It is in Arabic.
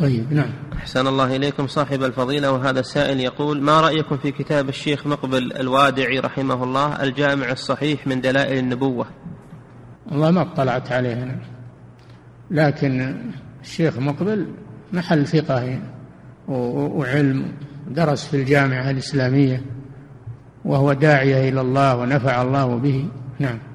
طيب. نعم. أحسن الله إليكم صاحب الفضيلة. وهذا السائل يقول: ما رأيكم في كتاب الشيخ مقبل الوادعي رحمه الله الجامع الصحيح من دلائل النبوة؟ والله ما اطلعت عليه أنا، لكن الشيخ مقبل محل ثقة وعلم، درس في الجامعة الإسلامية، وهو داعية إلى الله ونفع الله به. نعم.